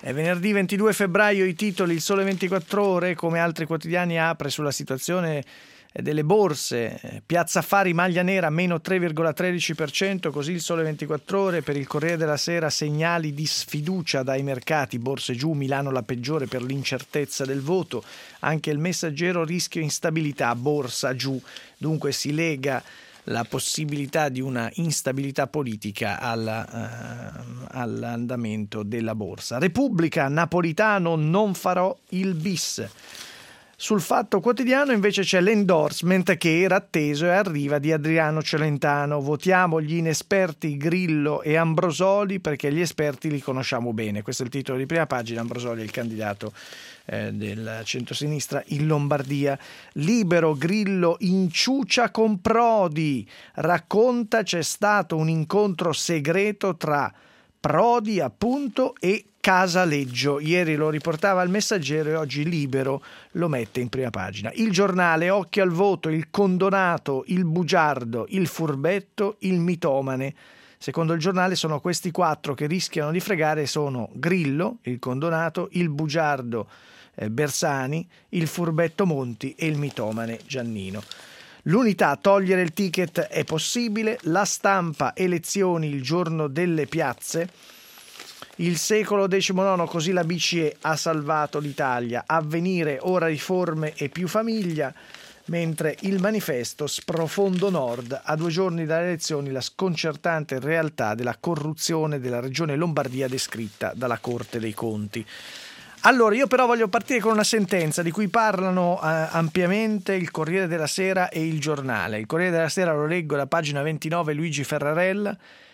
È venerdì 22 febbraio, i titoli. Il Sole 24 Ore, come altri quotidiani, apre sulla situazione delle borse. Piazza Affari maglia nera meno 3,13%, così il Sole 24 Ore. Per il Corriere della Sera segnali di sfiducia dai mercati, borse giù, Milano la peggiore per l'incertezza del voto. Anche il Messaggero, rischio instabilità, borsa giù. Dunque si lega la possibilità di una instabilità politica all'andamento della borsa. Repubblica, Napolitano, non farò il bis. Sul Fatto Quotidiano invece c'è l'endorsement che era atteso e arriva di Adriano Celentano. Votiamo gli inesperti Grillo e Ambrosoli perché gli esperti li conosciamo bene. Questo è il titolo di prima pagina. Ambrosoli è il candidato del centrosinistra in Lombardia. Libero, Grillo inciucia con Prodi. Racconta c'è stato un incontro segreto tra Prodi appunto e Casaleggio. Ieri lo riportava il Messaggero e oggi Libero lo mette in prima pagina. Il Giornale, occhio al voto, il condonato, il bugiardo, il furbetto, il mitomane. Secondo il Giornale sono questi quattro che rischiano di fregare, sono Grillo, il condonato, il bugiardo Bersani, il furbetto Monti e il mitomane Giannino. L'Unità, togliere il ticket è possibile. La Stampa, elezioni il giorno delle piazze. Il Secolo XIX, così la BCE ha salvato l'Italia. Avvenire, ora riforme e più famiglia. Mentre il Manifesto, sprofondo Nord, a 2 giorni dalle elezioni la sconcertante realtà della corruzione della regione Lombardia descritta dalla Corte dei Conti. Allora, io però voglio partire con una sentenza di cui parlano ampiamente il Corriere della Sera e il Giornale. Il Corriere della Sera lo leggo da pagina 29, Luigi Ferrarella.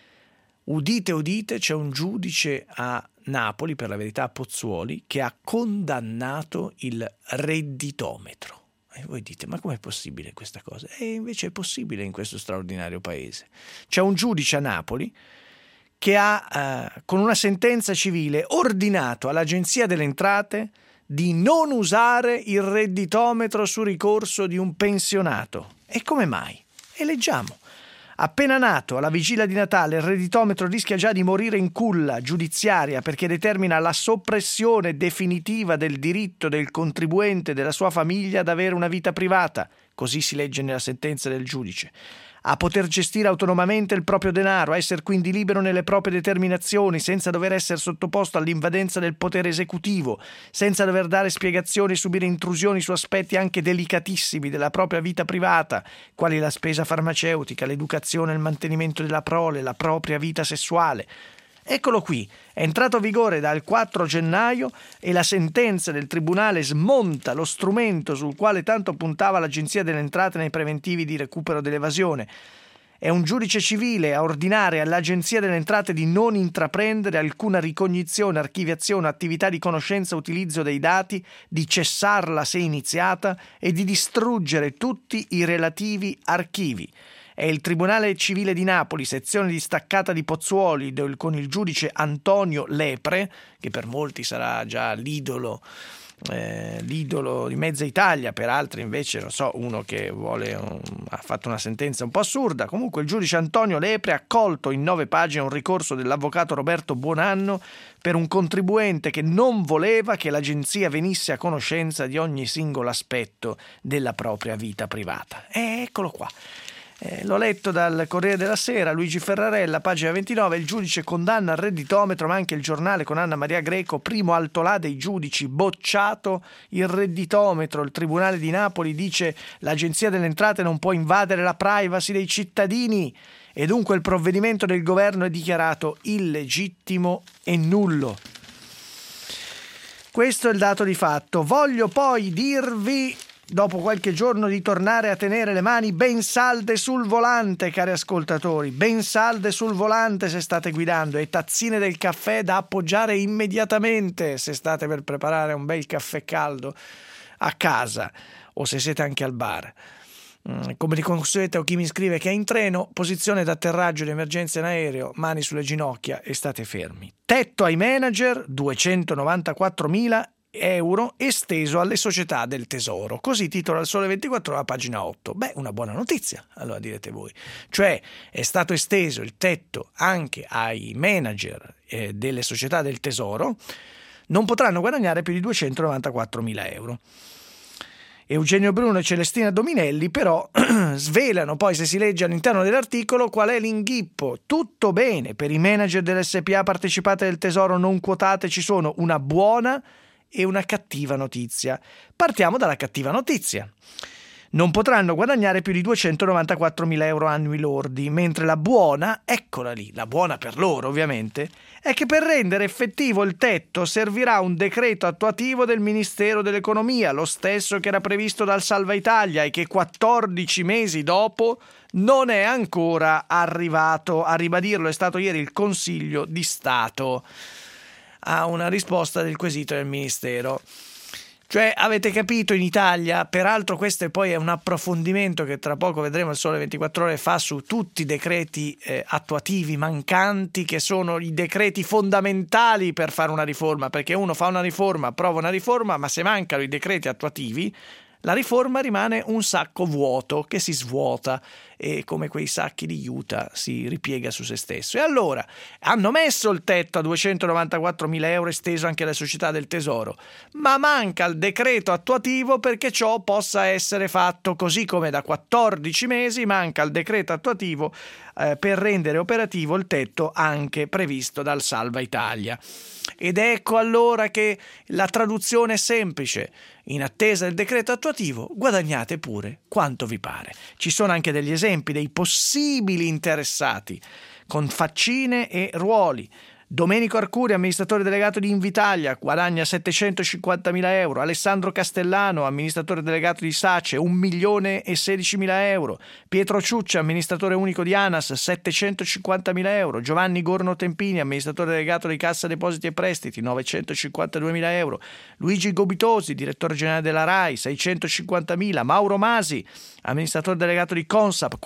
Udite, udite, c'è un giudice a Napoli, per la verità a Pozzuoli, che ha condannato il redditometro. E voi dite, ma com'è possibile questa cosa? E invece è possibile in questo straordinario paese. C'è un giudice a Napoli che ha, con una sentenza civile, ordinato all'Agenzia delle Entrate di non usare il redditometro su ricorso di un pensionato. E come mai? E leggiamo. Appena nato, alla vigilia di Natale, il redditometro rischia già di morire in culla giudiziaria perché determina la soppressione definitiva del diritto del contribuente e della sua famiglia ad avere una vita privata. Così si legge nella sentenza del giudice. A poter gestire autonomamente il proprio denaro, a essere quindi libero nelle proprie determinazioni, senza dover essere sottoposto all'invadenza del potere esecutivo, senza dover dare spiegazioni e subire intrusioni su aspetti anche delicatissimi della propria vita privata, quali la spesa farmaceutica, l'educazione e il mantenimento della prole, la propria vita sessuale. Eccolo qui, è entrato a vigore dal 4 gennaio e la sentenza del Tribunale smonta lo strumento sul quale tanto puntava l'Agenzia delle Entrate nei preventivi di recupero dell'evasione. È un giudice civile a ordinare all'Agenzia delle Entrate di non intraprendere alcuna ricognizione, archiviazione, attività di conoscenza e utilizzo dei dati, di cessarla se iniziata e di distruggere tutti i relativi archivi. È il Tribunale Civile di Napoli, sezione distaccata di Pozzuoli, con il giudice Antonio Lepre, che per molti sarà già l'idolo di mezza Italia, per altri invece, non so, uno che ha fatto una sentenza un po' assurda. Comunque il giudice Antonio Lepre ha accolto in 9 pagine un ricorso dell'avvocato Roberto Buonanno per un contribuente che non voleva che l'agenzia venisse a conoscenza di ogni singolo aspetto della propria vita privata. Eccolo qua. L'ho letto dal Corriere della Sera, Luigi Ferrarella, pagina 29, il giudice condanna il redditometro, ma anche il Giornale con Anna Maria Greco, primo altolà dei giudici, bocciato il redditometro. Il Tribunale di Napoli dice l'Agenzia delle Entrate non può invadere la privacy dei cittadini e dunque il provvedimento del governo è dichiarato illegittimo e nullo. Questo è il dato di fatto. Voglio poi dirvi, dopo qualche giorno, di tornare a tenere le mani ben salde sul volante, cari ascoltatori, ben salde sul volante se state guidando, e tazzine del caffè da appoggiare immediatamente se state per preparare un bel caffè caldo a casa o se siete anche al bar. Come di consueto, chi mi scrive che è in treno, posizione d'atterraggio di emergenza in aereo, mani sulle ginocchia e state fermi. Tetto ai manager, 294.000 euro esteso alle società del tesoro. Così titola il Sole 24 Ore, pagina 8. Beh, una buona notizia, allora direte voi. Cioè è stato esteso il tetto anche ai manager delle società del tesoro, non potranno guadagnare più di 294.000 euro. Eugenio Bruno e Celestina Dominelli però svelano poi, se si legge all'interno dell'articolo, qual è l'inghippo. Tutto bene, per i manager delle SPA partecipate del Tesoro non quotate ci sono una buona e una cattiva notizia. Partiamo dalla cattiva notizia. Non potranno guadagnare più di 294.000 euro annui lordi, mentre la buona, eccola lì, la buona per loro ovviamente, è che per rendere effettivo il tetto servirà un decreto attuativo del Ministero dell'Economia, lo stesso che era previsto dal Salva Italia e che 14 mesi dopo non è ancora arrivato. A ribadirlo è stato ieri il Consiglio di Stato a una risposta del quesito del Ministero. Cioè, avete capito, in Italia, peraltro questo poi è un approfondimento che tra poco vedremo il Sole 24 Ore fa su tutti i decreti attuativi mancanti, che sono i decreti fondamentali per fare una riforma, perché uno fa una riforma, approva una riforma, ma se mancano i decreti attuativi la riforma rimane un sacco vuoto che si svuota e come quei sacchi di juta si ripiega su se stesso. E allora hanno messo il tetto a 294.000 euro esteso anche alle società del Tesoro, ma manca il decreto attuativo perché ciò possa essere fatto, così come da 14 mesi manca il decreto attuativo per rendere operativo il tetto anche previsto dal Salva Italia. Ed ecco allora che la traduzione è semplice: in attesa del decreto attuativo guadagnate pure quanto vi pare. Ci sono anche degli esempi dei possibili interessati con faccine e ruoli. Domenico Arcuri, amministratore delegato di Invitalia, guadagna 750.000 euro. Alessandro Castellano, amministratore delegato di Sace, 1.016.000 euro. Pietro Ciuccia, amministratore unico di ANAS, 750.000 euro. Giovanni Gorno Tempini, amministratore delegato di Cassa Depositi e Prestiti, 952.000 euro. Luigi Gobitosi, direttore generale della RAI, 650.000. Mauro Masi, amministratore delegato di Consap,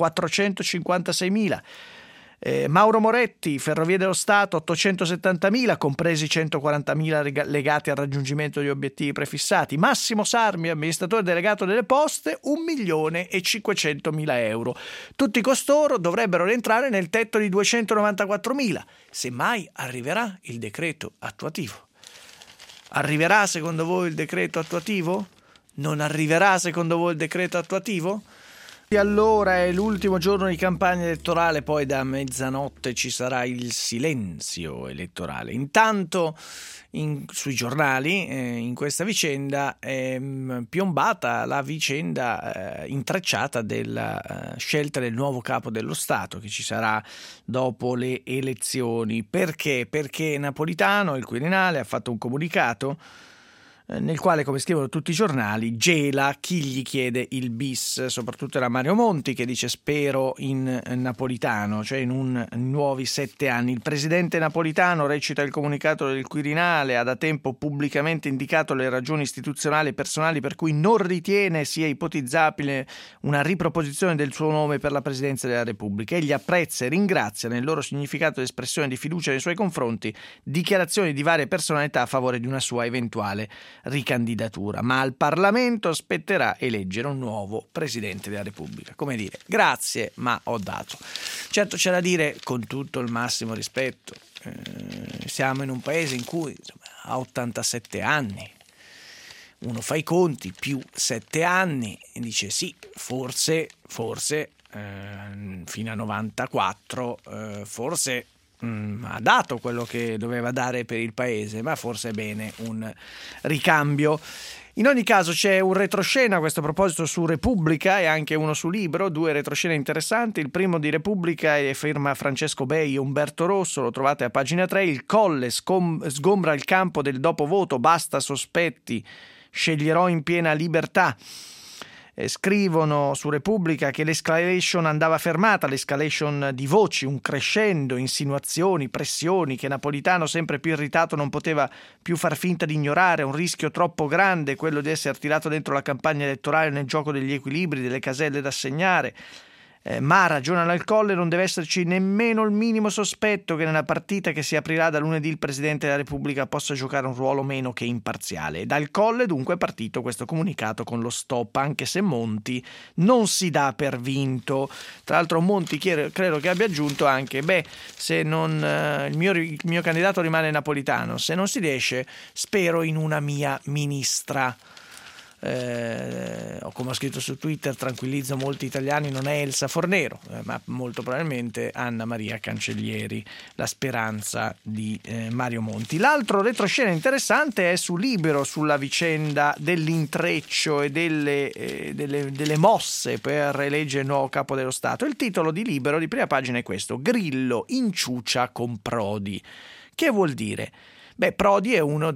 456.000. Mauro Moretti, Ferrovie dello Stato, 870.000, compresi 140.000 legati al raggiungimento degli obiettivi prefissati. Massimo Sarmi, amministratore delegato delle Poste, 1.500.000 euro. Tutti costoro dovrebbero rientrare nel tetto di 294.000, se mai arriverà il decreto attuativo. Arriverà secondo voi il decreto attuativo? Non arriverà secondo voi il decreto attuativo? E allora è l'ultimo giorno di campagna elettorale, poi da mezzanotte ci sarà il silenzio elettorale. Intanto sui giornali in questa vicenda è piombata la vicenda intrecciata della scelta del nuovo capo dello Stato che ci sarà dopo le elezioni. Perché? Perché Napolitano, il Quirinale, ha fatto un comunicato nel quale, come scrivono tutti i giornali, gela chi gli chiede il bis. Soprattutto era Mario Monti che dice spero in Napolitano, cioè in nuovi 7 anni. Il presidente Napolitano, recita il comunicato del Quirinale, ha da tempo pubblicamente indicato le ragioni istituzionali e personali per cui non ritiene sia ipotizzabile una riproposizione del suo nome per la presidenza della Repubblica. Egli apprezza e ringrazia nel loro significato l'espressione di fiducia nei suoi confronti dichiarazioni di varie personalità a favore di una sua eventuale ricandidatura, ma al Parlamento spetterà eleggere un nuovo Presidente della Repubblica. Come dire, grazie, ma ho dato. Certo, c'è da dire, con tutto il massimo rispetto, siamo in un paese in cui ha 87 anni, uno fa i conti, più 7 anni, e dice sì, forse fino a 94, forse ha dato quello che doveva dare per il paese, ma forse è bene un ricambio. In ogni caso c'è un retroscena a questo proposito su Repubblica e anche uno su Libro, 2 retroscene interessanti. Il primo di Repubblica è firma Francesco Bei e Umberto Rosso, lo trovate a pagina 3. Il Colle sgombra il campo del dopovoto, basta sospetti, sceglierò in piena libertà. Scrivono su Repubblica che l'escalation andava fermata, l'escalation di voci, un crescendo, insinuazioni, pressioni che Napolitano, sempre più irritato, non poteva più far finta di ignorare. Un rischio troppo grande quello di essere tirato dentro la campagna elettorale nel gioco degli equilibri, delle caselle da assegnare. Ma ragiona al Colle, non deve esserci nemmeno il minimo sospetto che nella partita che si aprirà da lunedì il Presidente della Repubblica possa giocare un ruolo meno che imparziale. Dal Colle dunque è partito questo comunicato con lo stop, anche se Monti non si dà per vinto. Tra l'altro Monti credo che abbia aggiunto anche se non il mio candidato rimane Napolitano, se non si riesce spero in una mia ministra. Come ho scritto su Twitter, tranquillizzo molti italiani, non è Elsa Fornero, ma molto probabilmente Anna Maria Cancellieri, la speranza di Mario Monti. L'altro retroscena interessante è su Libero, sulla vicenda dell'intreccio e delle mosse per eleggere il nuovo capo dello Stato. Il titolo di Libero di prima pagina è questo: Grillo inciucia con Prodi. Che vuol dire? Prodi è uno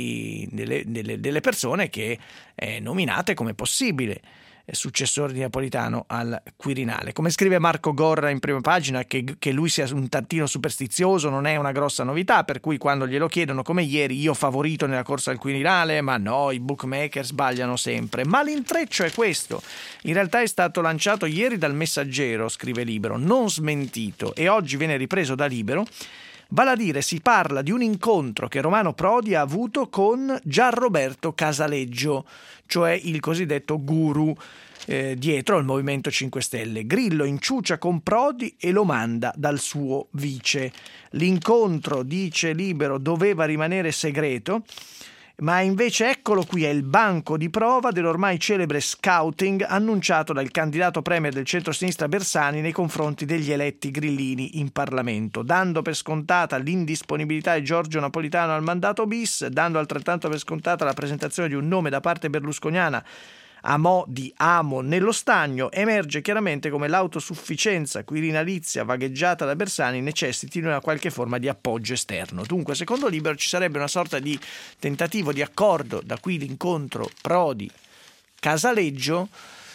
delle persone che è nominate come possibile successore di Napolitano al Quirinale. Come scrive Marco Gorra in prima pagina, che lui sia un tantino superstizioso non è una grossa novità, per cui quando glielo chiedono come ieri, io favorito nella corsa al Quirinale, ma no, i bookmaker sbagliano sempre. Ma l'intreccio è questo: in realtà è stato lanciato ieri dal Messaggero, scrive Libero, non smentito, e oggi viene ripreso da Libero. Vale a dire, si parla di un incontro che Romano Prodi ha avuto con Gianroberto Casaleggio, cioè il cosiddetto guru dietro al Movimento 5 Stelle. Grillo inciucia con Prodi e lo manda dal suo vice. L'incontro, dice Libero, doveva rimanere segreto, ma invece eccolo qui, è il banco di prova dell'ormai celebre scouting annunciato dal candidato premier del centro-sinistra Bersani nei confronti degli eletti grillini in Parlamento, dando per scontata l'indisponibilità di Giorgio Napolitano al mandato bis, dando altrettanto per scontata la presentazione di un nome da parte berlusconiana a mo' di amo nello stagno. Emerge chiaramente come l'autosufficienza quirinalizia vagheggiata da Bersani necessiti di una qualche forma di appoggio esterno. Dunque, secondo Libero, ci sarebbe una sorta di tentativo di accordo, da qui l'incontro Prodi-Casaleggio,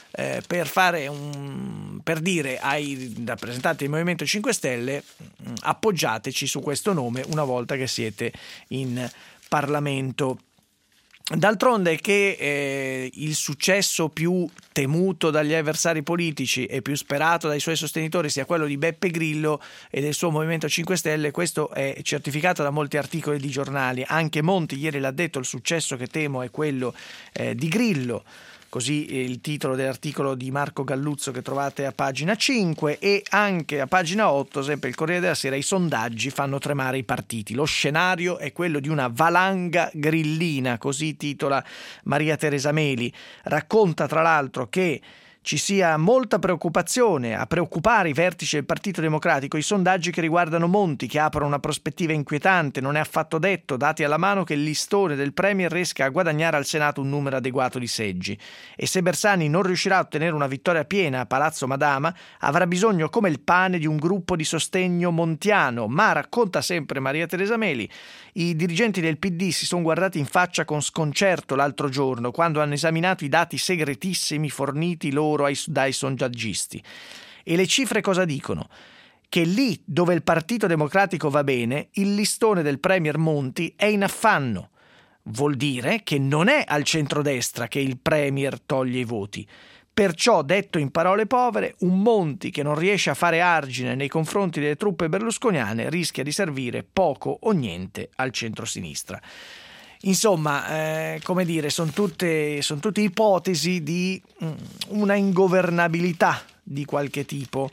per dire ai rappresentanti del Movimento 5 Stelle appoggiateci su questo nome una volta che siete in Parlamento. D'altronde che il successo più temuto dagli avversari politici e più sperato dai suoi sostenitori sia quello di Beppe Grillo e del suo Movimento 5 Stelle, questo è certificato da molti articoli di giornali. Anche Monti ieri l'ha detto, il successo che temo è quello di Grillo. Così il titolo dell'articolo di Marco Galluzzo che trovate a pagina 5, e anche a pagina 8, sempre il Corriere della Sera, i sondaggi fanno tremare i partiti. Lo scenario è quello di una valanga grillina, così titola Maria Teresa Meli. Racconta tra l'altro che ci sia molta preoccupazione, a preoccupare i vertici del Partito Democratico, i sondaggi che riguardano Monti, che aprono una prospettiva inquietante. Non è affatto detto, dati alla mano, che il listone del Premier riesca a guadagnare al Senato un numero adeguato di seggi. E se Bersani non riuscirà a ottenere una vittoria piena a Palazzo Madama, avrà bisogno come il pane di un gruppo di sostegno montiano. Ma, racconta sempre Maria Teresa Meli, i dirigenti del PD si sono guardati in faccia con sconcerto l'altro giorno, quando hanno esaminato i dati segretissimi forniti loro dai sondaggisti. E le cifre cosa dicono? Che lì dove il Partito Democratico va bene, il listone del Premier Monti è in affanno. Vuol dire che non è al centrodestra che il Premier toglie i voti. Perciò, detto in parole povere, un Monti che non riesce a fare argine nei confronti delle truppe berlusconiane rischia di servire poco o niente al centrosinistra. Insomma, come dire, sono tutte ipotesi di una ingovernabilità di qualche tipo,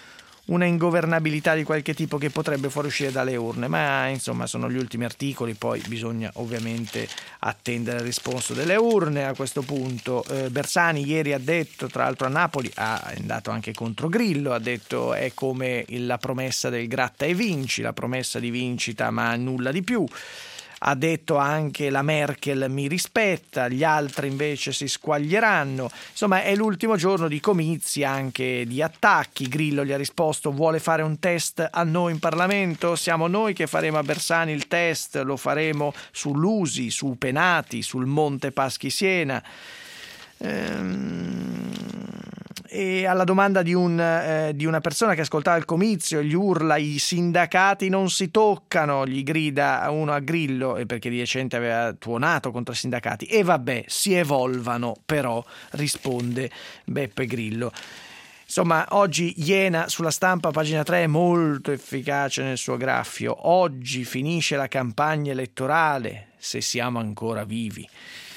che potrebbe fuoriuscire dalle urne, ma insomma sono gli ultimi articoli, poi bisogna ovviamente attendere il risponso delle urne. A questo punto Bersani ieri ha detto, tra l'altro a Napoli, è andato anche contro Grillo, ha detto è come la promessa del gratta e vinci, la promessa di vincita ma nulla di più. Ha detto anche la Merkel mi rispetta, gli altri invece si squaglieranno. Insomma, è l'ultimo giorno di comizi, anche di attacchi. Grillo gli ha risposto: vuole fare un test a noi in Parlamento? Siamo noi che faremo a Bersani il test, lo faremo su Lusi, su Penati, sul Monte Paschi Siena. E alla domanda di una persona che ascoltava il comizio, gli urla: i sindacati non si toccano, gli grida uno a Grillo, perché di recente aveva tuonato contro i sindacati. E vabbè, si evolvano però, risponde Beppe Grillo. Insomma, oggi Iena sulla Stampa, pagina 3, è molto efficace nel suo graffio. Oggi finisce la campagna elettorale, se siamo ancora vivi.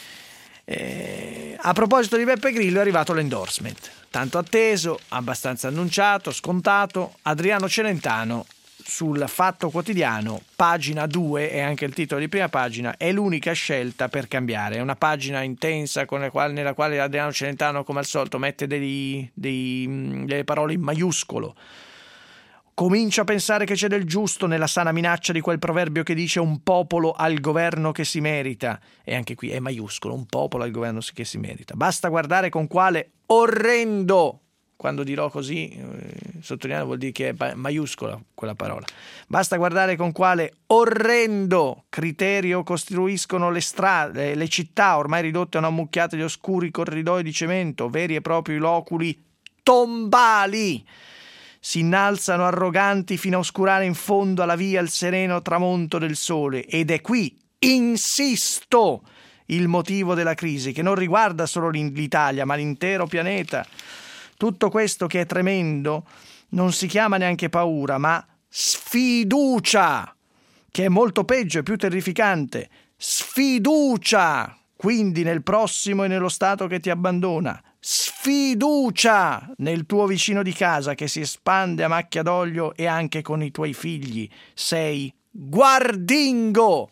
A proposito di Beppe Grillo è arrivato l'endorsement, tanto atteso, abbastanza annunciato, scontato. Adriano Celentano sul Fatto Quotidiano, pagina 2, e anche il titolo di prima pagina, è l'unica scelta per cambiare. È una pagina intensa nella quale Adriano Celentano, come al solito, mette delle parole in maiuscolo. Comincio a pensare che c'è del giusto nella sana minaccia di quel proverbio che dice un popolo al governo che si merita. E anche qui è maiuscolo, un popolo al governo che si merita. Basta guardare con quale orrendo, quando dirò così, sottolineando vuol dire che è maiuscola quella parola. Basta guardare con quale orrendo criterio costruiscono le strade, le città ormai ridotte a una mucchiata di oscuri corridoi di cemento, veri e propri loculi tombali. Si innalzano arroganti fino a oscurare in fondo alla via il sereno tramonto del sole. Ed è qui, insisto, il motivo della crisi, che non riguarda solo l'Italia, ma l'intero pianeta. Tutto questo che è tremendo non si chiama neanche paura, ma sfiducia, che è molto peggio e più terrificante. Sfiducia, quindi nel prossimo e nello Stato che ti abbandona. Sfiducia nel tuo vicino di casa che si espande a macchia d'olio e anche con i tuoi figli. Sei guardingo.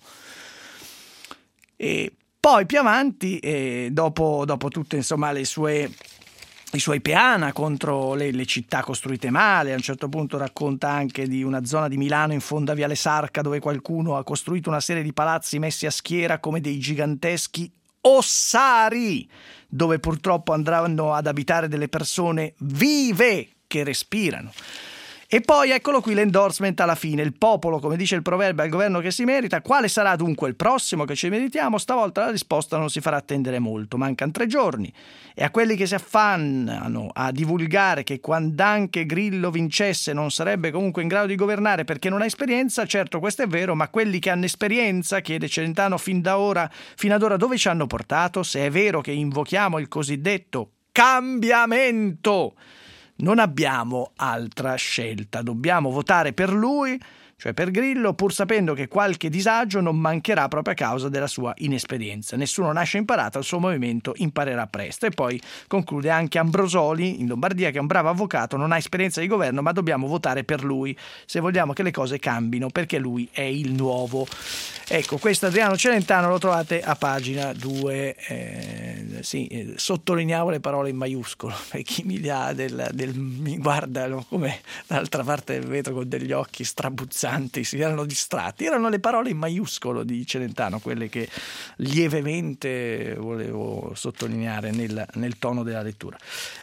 E poi più avanti, dopo tutte insomma i suoi peana contro le città costruite male, a un certo punto racconta anche di una zona di Milano in fondo a Viale Sarca dove qualcuno ha costruito una serie di palazzi messi a schiera come dei giganteschi ossari, dove purtroppo andranno ad abitare delle persone vive che respirano. E poi eccolo qui l'endorsement alla fine. Il popolo, come dice il proverbio, al governo che si merita. Quale sarà dunque il prossimo che ci meritiamo? Stavolta la risposta non si farà attendere molto. Mancano 3 giorni. E a quelli che si affannano a divulgare che quand'anche Grillo vincesse non sarebbe comunque in grado di governare perché non ha esperienza, certo questo è vero, ma quelli che hanno esperienza, chiede Celentano, fino ad ora dove ci hanno portato? Se è vero che invochiamo il cosiddetto cambiamento, non abbiamo altra scelta, dobbiamo votare per lui, cioè per Grillo, pur sapendo che qualche disagio non mancherà proprio a causa della sua inesperienza. Nessuno nasce imparato, il suo movimento imparerà presto. E poi conclude anche Ambrosoli in Lombardia, che è un bravo avvocato, non ha esperienza di governo, ma dobbiamo votare per lui se vogliamo che le cose cambino, perché lui è il nuovo. Ecco, questo Adriano Celentano lo trovate a pagina 2. Sottolineavo le parole in maiuscolo, per chi mi mi guarda come dall'altra parte del vetro con degli occhi strabuzzanti, si erano distratti. Erano le parole in maiuscolo di Celentano, quelle che lievemente volevo sottolineare nel tono della lettura.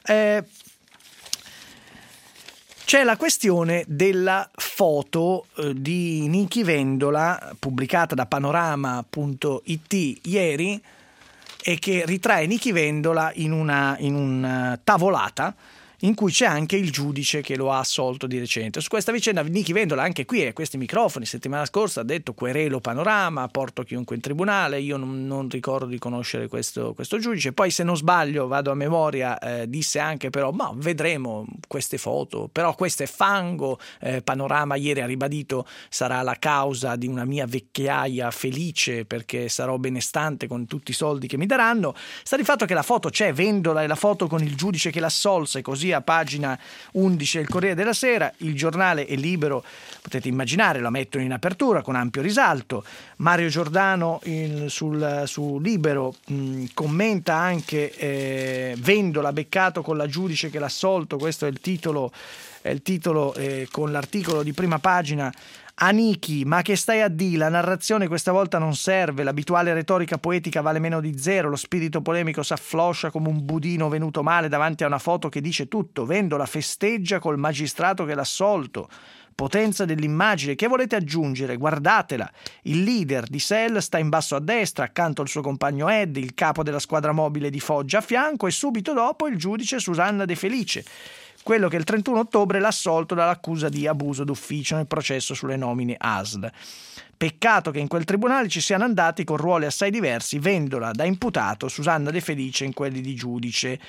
C'è la questione della foto di Nichi Vendola pubblicata da panorama.it ieri e che ritrae Nichi Vendola in una tavolata in cui c'è anche il giudice che lo ha assolto di recente. Su questa vicenda Nichi Vendola anche qui a questi microfoni settimana scorsa ha detto: querelo Panorama, porto chiunque in tribunale. Io non ricordo di conoscere questo giudice. Poi, se non sbaglio, vado a memoria, disse anche però ma vedremo queste foto, però questo è fango. Panorama ieri ha ribadito: sarà la causa di una mia vecchiaia felice perché sarò benestante con tutti i soldi che mi daranno. Sta di fatto che la foto c'è, Vendola e la foto con il giudice che l'assolse, così a pagina 11 del Corriere della Sera. Il Giornale è Libero, potete immaginare, la mettono in apertura con ampio risalto. Mario Giordano su Libero commenta anche Vendola beccato con la giudice che l'ha assolto. Questo è il titolo con l'articolo di prima pagina. Anichi, ma che stai a dire? La narrazione questa volta non serve, l'abituale retorica poetica vale meno di zero, lo spirito polemico s'affloscia come un budino venuto male davanti a una foto che dice tutto. Vendola festeggia col magistrato che l'ha assolto. Potenza dell'immagine, che volete aggiungere? Guardatela. Il leader di SEL sta in basso a destra, accanto al suo compagno Ed, il capo della squadra mobile di Foggia a fianco, e subito dopo il giudice Susanna De Felice, quello che il 31 ottobre l'ha assolto dall'accusa di abuso d'ufficio nel processo sulle nomine ASL. Peccato che in quel tribunale ci siano andati con ruoli assai diversi, Vendola da imputato, Susanna De Felice in quelli di giudice.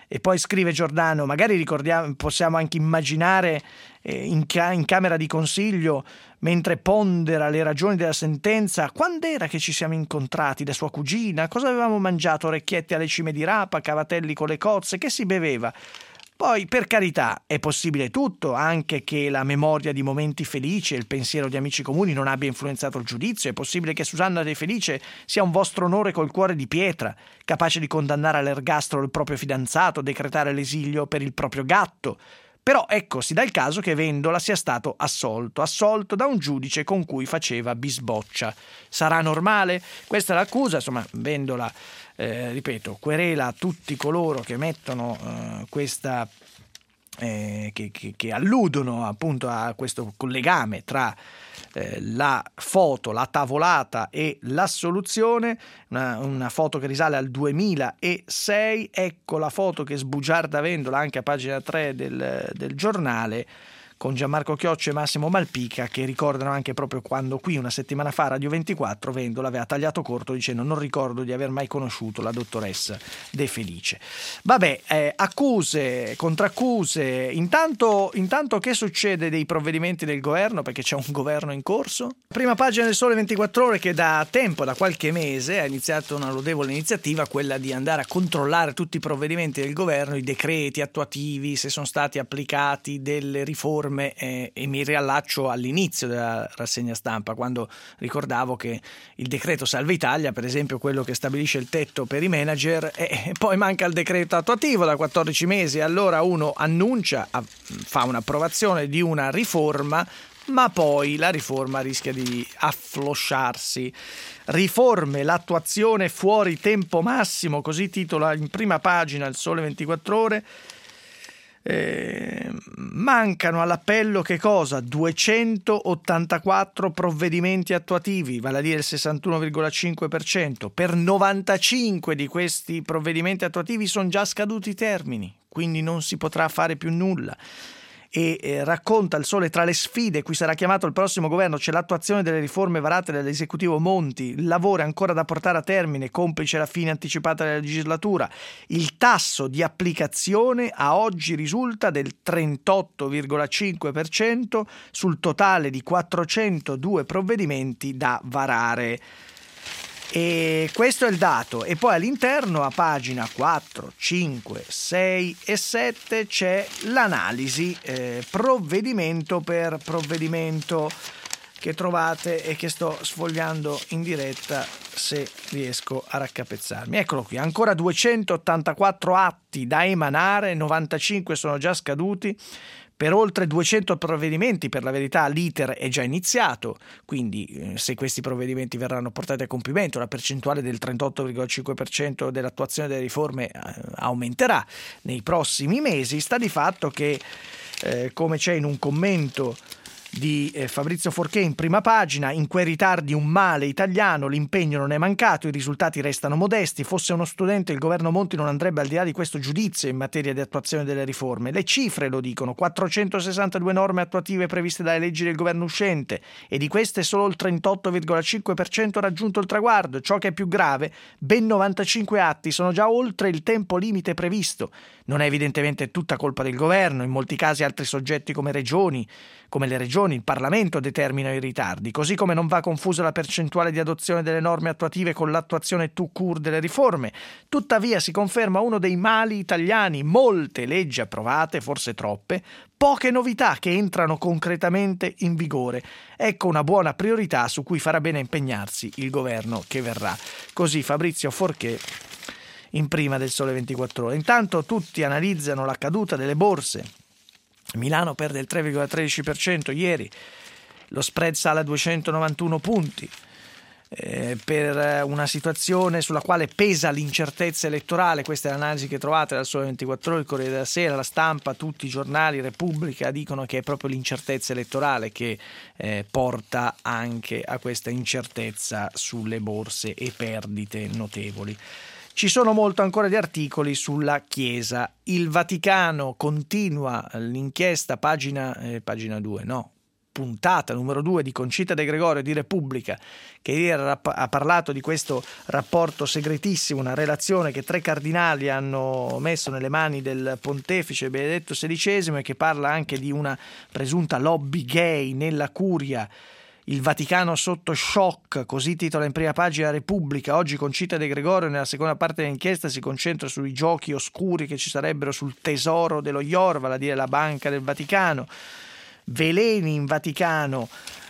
E poi scrive Giordano, magari possiamo anche immaginare in camera di consiglio, mentre pondera le ragioni della sentenza, quando era che ci siamo incontrati da sua cugina, cosa avevamo mangiato, orecchiette alle cime di rapa, cavatelli con le cozze, che si beveva? Poi, per carità, è possibile tutto, anche che la memoria di momenti felici e il pensiero di amici comuni non abbia influenzato il giudizio. È possibile che Susanna De Felice sia un vostro onore col cuore di pietra, capace di condannare all'ergastolo il proprio fidanzato, decretare l'esilio per il proprio gatto. Però ecco, si dà il caso che Vendola sia stato assolto da un giudice con cui faceva bisboccia. Sarà normale? Questa è l'accusa, insomma, Vendola ripeto, querela tutti coloro che mettono questa che alludono appunto a questo legame tra la foto, la tavolata e l'assoluzione, una foto che risale al 2006. Ecco la foto che sbugiarda Vendola anche a pagina 3 del giornale, con Gianmarco Chioccio e Massimo Malpica, che ricordano anche proprio quando qui una settimana fa Radio 24 Vendola aveva tagliato corto dicendo: non ricordo di aver mai conosciuto la dottoressa De Felice. Vabbè, accuse, contraccuse. Intanto che succede dei provvedimenti del governo, perché c'è un governo in corso? Prima pagina del Sole 24 Ore, che da tempo, da qualche mese, ha iniziato una lodevole iniziativa, quella di andare a controllare tutti i provvedimenti del governo, i decreti attuativi, se sono stati applicati delle riforme. E mi riallaccio all'inizio della rassegna stampa, quando ricordavo che il decreto Salva Italia, per esempio quello che stabilisce il tetto per i manager, e poi manca il decreto attuativo da 14 mesi, allora uno annuncia, fa un'approvazione di una riforma, ma poi la riforma rischia di afflosciarsi. Riforme, l'attuazione fuori tempo massimo, così titola in prima pagina il Sole 24 Ore. Mancano all'appello che cosa? 284 provvedimenti attuativi, vale a dire il 61,5%. Per 95 di questi provvedimenti attuativi sono già scaduti i termini, quindi non si potrà fare più nulla. E racconta il Sole, tra le sfide cui sarà chiamato il prossimo governo c'è l'attuazione delle riforme varate dall'esecutivo Monti, il lavoro è ancora da portare a termine, complice la fine anticipata della legislatura. Il tasso di applicazione a oggi risulta del 38,5% sul totale di 402 provvedimenti da varare. E questo è il dato. E poi all'interno, a pagina 4, 5, 6 e 7, c'è l'analisi provvedimento per provvedimento che trovate e che sto sfogliando in diretta, se riesco a raccapezzarmi. Eccolo qui, ancora 284 atti da emanare, 95 sono già scaduti. Per oltre 200 provvedimenti, per la verità, l'iter è già iniziato, quindi se questi provvedimenti verranno portati a compimento, la percentuale del 38,5% dell'attuazione delle riforme aumenterà nei prossimi mesi. Sta di fatto che, come c'è in un commento di Fabrizio Forché in prima pagina, in quei ritardi un male italiano, l'impegno non è mancato, i risultati restano modesti, fosse uno studente il governo Monti non andrebbe al di là di questo giudizio in materia di attuazione delle riforme. Le cifre lo dicono: 462 norme attuative previste dalle leggi del governo uscente, e di queste solo il 38,5% ha raggiunto il traguardo. Ciò che è più grave, ben 95 atti sono già oltre il tempo limite previsto. Non è evidentemente tutta colpa del governo, in molti casi altri soggetti come le regioni, il Parlamento determinano i ritardi, così come non va confusa la percentuale di adozione delle norme attuative con l'attuazione tout court delle riforme. Tuttavia si conferma uno dei mali italiani: molte leggi approvate, forse troppe, poche novità che entrano concretamente in vigore. Ecco una buona priorità su cui farà bene a impegnarsi il governo che verrà. Così Fabrizio Forché in prima del Sole 24 Ore. Intanto tutti analizzano la caduta delle borse. Milano perde il 3,13% ieri, lo spread sale a 291 punti, per una situazione sulla quale pesa l'incertezza elettorale. Questa è l'analisi che trovate dal Sole 24 Ore, il Corriere della Sera, La Stampa, tutti i giornali, Repubblica, dicono che è proprio l'incertezza elettorale che porta anche a questa incertezza sulle borse e perdite notevoli. Ci sono molto ancora di articoli sulla Chiesa. Il Vaticano continua l'inchiesta, pagina 2, no, puntata numero 2 di Concita De Gregorio di Repubblica, che ieri ha parlato di questo rapporto segretissimo, una relazione che 3 cardinali hanno messo nelle mani del pontefice Benedetto XVI, e che parla anche di una presunta lobby gay nella curia. Il Vaticano sotto shock, così titola in prima pagina Repubblica. Oggi Concita De Gregorio, nella seconda parte dell'inchiesta, si concentra sui giochi oscuri che ci sarebbero sul tesoro dello Ior, vale a dire la banca del Vaticano. Veleni in Vaticano,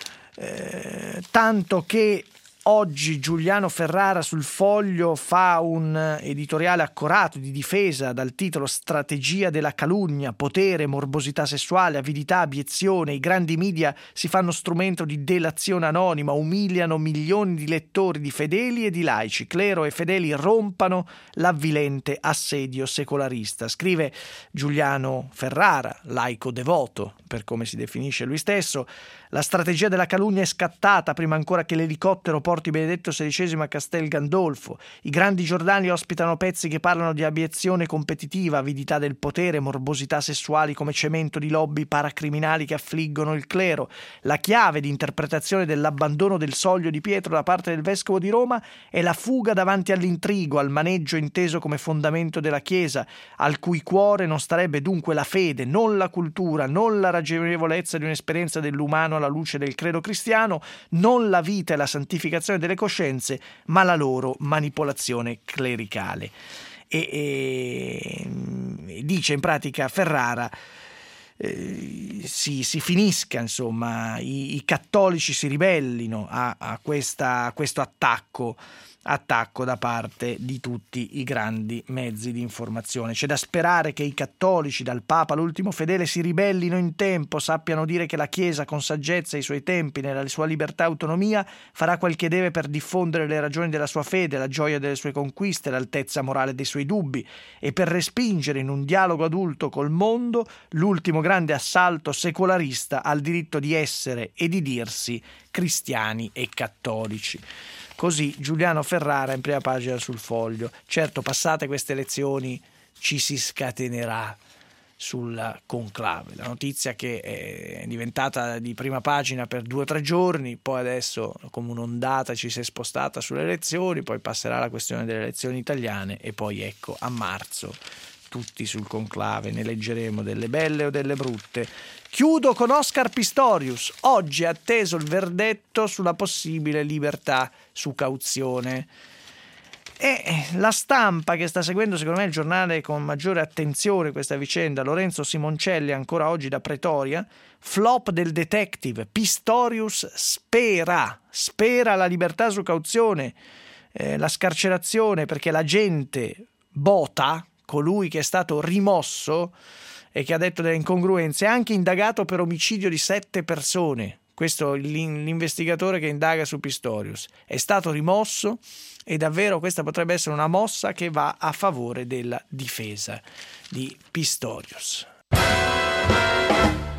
tanto che oggi Giuliano Ferrara sul Foglio fa un editoriale accorato di difesa dal titolo Strategia della calunnia, potere, morbosità sessuale, avidità, abiezione. I grandi media si fanno strumento di delazione anonima, umiliano milioni di lettori, di fedeli e di laici. Clero e fedeli rompano l'avvilente assedio secolarista. Scrive Giuliano Ferrara, laico devoto, per come si definisce lui stesso. La strategia della calunnia è scattata prima ancora che l'elicottero porti Benedetto XVI a Castel Gandolfo. I grandi giornali ospitano pezzi che parlano di abiezione competitiva, avidità del potere, morbosità sessuali come cemento di lobby paracriminali che affliggono il clero. La chiave di interpretazione dell'abbandono del soglio di Pietro da parte del vescovo di Roma è la fuga davanti all'intrigo, al maneggio inteso come fondamento della Chiesa, al cui cuore non starebbe dunque la fede, non la cultura, non la ragionevolezza di un'esperienza dell'umano alla luce del credo cristiano, non la vita e la santificazione delle coscienze, ma la loro manipolazione clericale. E dice in pratica Ferrara, si finisca, insomma, i cattolici si ribellino a questo attacco da parte di tutti i grandi mezzi di informazione. C'è da sperare che i cattolici, dal Papa all'ultimo fedele, si ribellino in tempo, sappiano dire che la Chiesa, con saggezza ai suoi tempi, nella sua libertà e autonomia, farà quel che deve per diffondere le ragioni della sua fede, la gioia delle sue conquiste, l'altezza morale dei suoi dubbi, e per respingere in un dialogo adulto col mondo l'ultimo grande assalto secolarista al diritto di essere e di dirsi cristiani e cattolici. Così Giuliano Ferrara in prima pagina sul Foglio. Certo, passate queste elezioni ci si scatenerà sul conclave. La notizia che è diventata di prima pagina per 2 o 3 giorni, poi adesso come un'ondata ci si è spostata sulle elezioni, poi passerà la questione delle elezioni italiane e poi ecco a marzo tutti sul conclave, ne leggeremo delle belle o delle brutte. Chiudo con Oscar Pistorius. Oggi è atteso il verdetto sulla possibile libertà su cauzione. E la Stampa, che sta seguendo secondo me il giornale con maggiore attenzione questa vicenda, Lorenzo Simoncelli ancora oggi da Pretoria, flop del detective, Pistorius spera la libertà su cauzione, la scarcerazione perché la gente Bota, colui che è stato rimosso e che ha detto delle incongruenze, è anche indagato per omicidio di 7 persone. Questo è l'investigatore che indaga su Pistorius. È stato rimosso e davvero questa potrebbe essere una mossa che va a favore della difesa di Pistorius.